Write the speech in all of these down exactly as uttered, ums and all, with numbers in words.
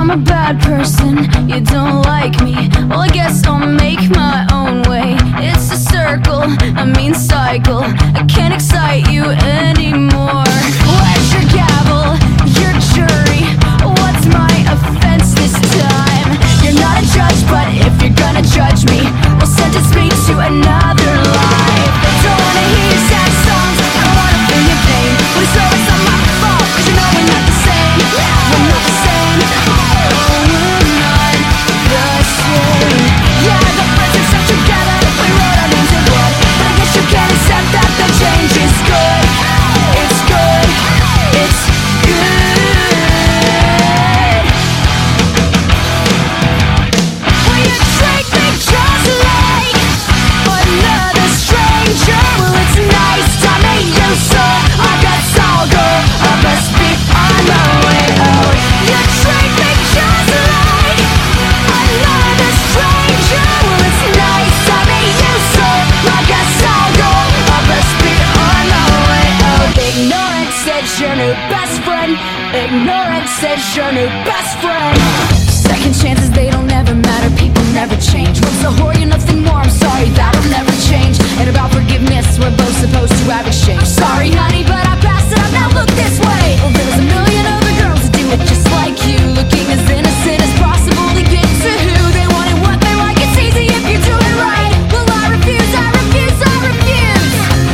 I'm a bad person, you don't like me. Well, I guess I'll make my own way. It's a circle, a mean cycle. I can't excite you anymore. Where's your gavel, your jury? What's my offense this time? You're not a judge, but if you're gonna judge me, well, sentence me to another life. Don't wanna hear your sad songs, I don't wanna feel your pain. Please know it's not my fault, 'cause you know we're not the same. We're not the same. Oh, we're not the same. Yeah, I got friends who stuck together if we wrote our names in blood. But I guess you can't accept that the change is good. It's good. It's good. Will you treat me just like another stranger? Well, it's nice to meet you, so I guess I'll go. I must be on my way out. You treat me just like another stranger. Well, it's nice to meet you, so I guess I'll go. I must be on my way out. Ignorance says your new best friend. Ignorance says your new best friend. Second chances, they don't ever matter. People never change. Once a whore, you're nothing more. I'm sorry, that'll never change. And about forgiveness, we're both supposed to have exchange. Sorry, honey, but I passed it up. Now look this way. Well, there's a million other girls that do it just like you, looking as innocent as possible to get to who they want and what they like. It's easy if you do it right. Well, I refuse, I refuse, I refuse.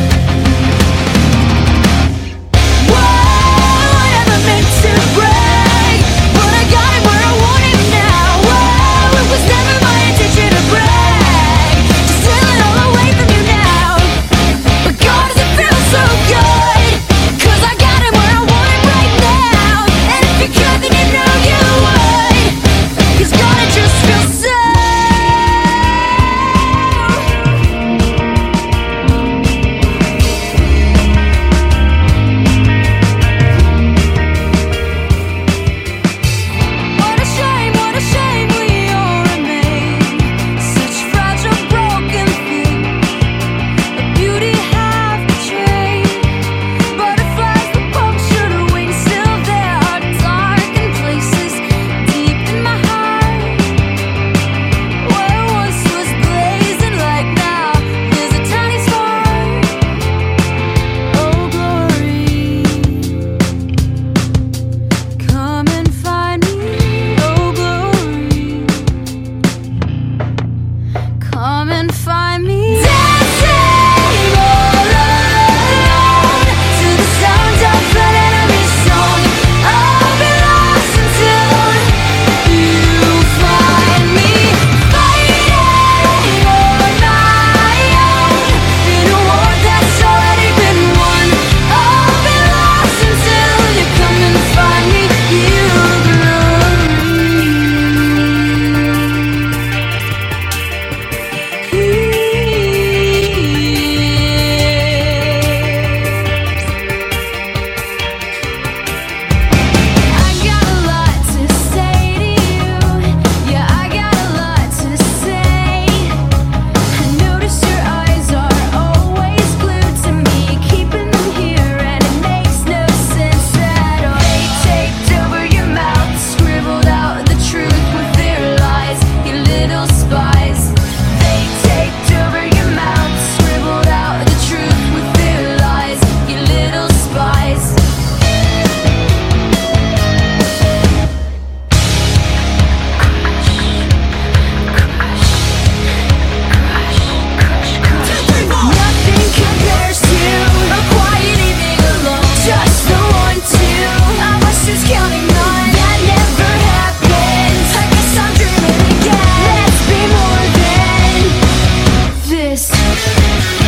Whoa, I never meant to break, but I got it where I want it now. Whoa, it was never my intention to brag. Just stealing all away from you now. But God, does it feel so good? 'Cause I got it where I want it right now. And if you could, then you know you would. 'Cause God, it just feels so. What a shame, what a shame we all remain such fragile, broken things. A beauty half betrayed. Butterflies that puncture the wings, still there are darkened places deep in my heart. Where once was blazing like now, there's a tiny spark. Oh, glory, come and find me. Oh, glory, come and find me. Dancing all alone to the sound of an enemy song. I'll be lost until you find me. Fighting on my own in a war that's already been won. I'll be lost until you come and find me. You I got a lot to say to you. Yeah, I got a lot to say. I notice your eyes are always glued to me, keeping them here, and it makes no sense at all. They taped over your mouth, scribbled out the truth with their lies, you little spies. They taped over your mouth, scribbled out the truth with their lies, you little spies. Nothing compares to a quiet evening alone. Just the one, two. I was just counting on that never happened. I guess I'm dreaming again. Let's be more than this.